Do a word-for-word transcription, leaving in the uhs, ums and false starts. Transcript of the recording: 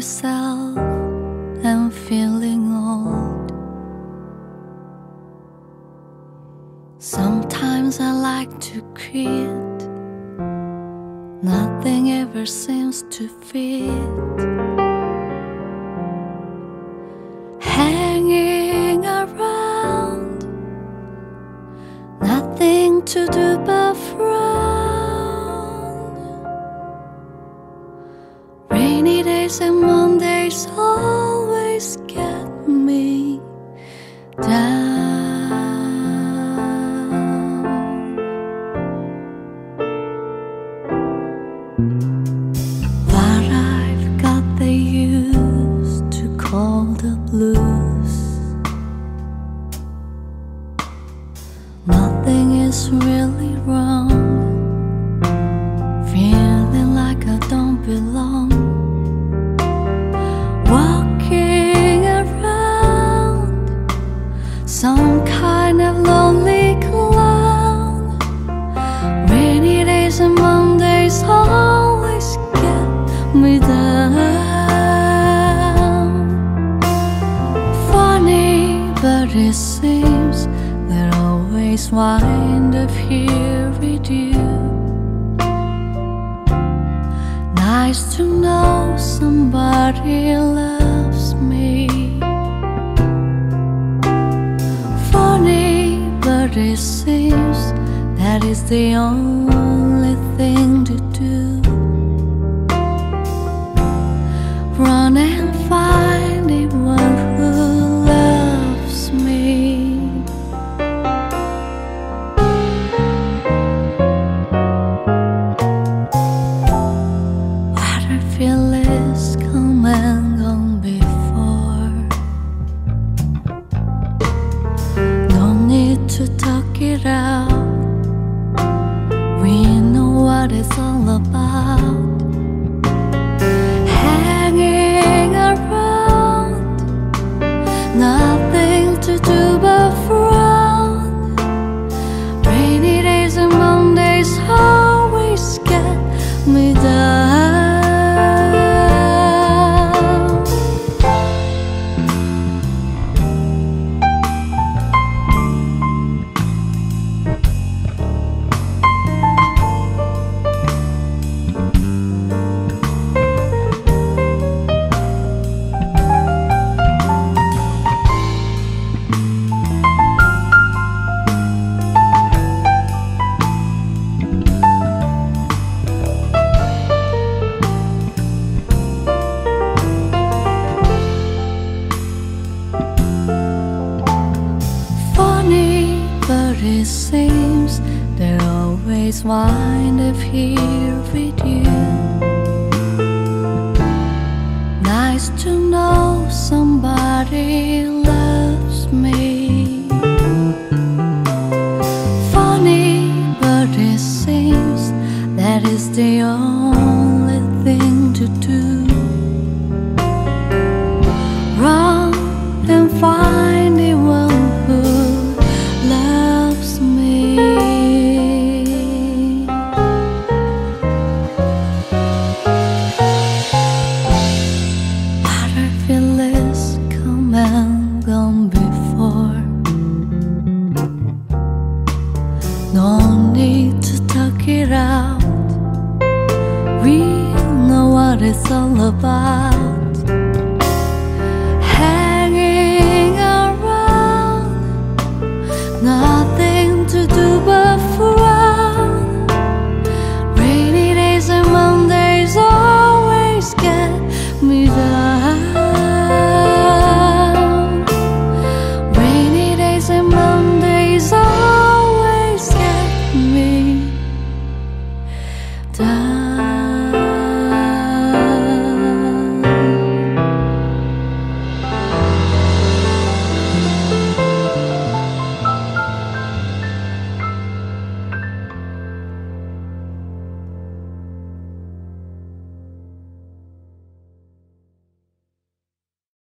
myself and feeling old. Sometimes I like to quit. Nothing ever seems to fit. Hanging around, nothing to do but frown. Rainy days and Mondays always get me down. But I've got the use to call the blues. Nothing is really wrong, feeling like I don't belong. Walking around, some kind of lonely clown. Rainy days and Mondays always get me down. Funny, but it seems that I always wind up here with you. Nice to know somebody loves me. Funny, but it seems that is the only thing to do. Run and find the one who loves me. What I feel is come and gone before. No need to talk it out. We know what it's all about. Hanging around, nothing to do but frown. Rainy days and Mondays always get me down. But it seems that I always wind up here with you. Nice to know somebody loves me. Funny, but it seems that is the only thing to do. Run and find the one who loves me. What I feel is come and gone before. No need to talk it out. We know what it's all about.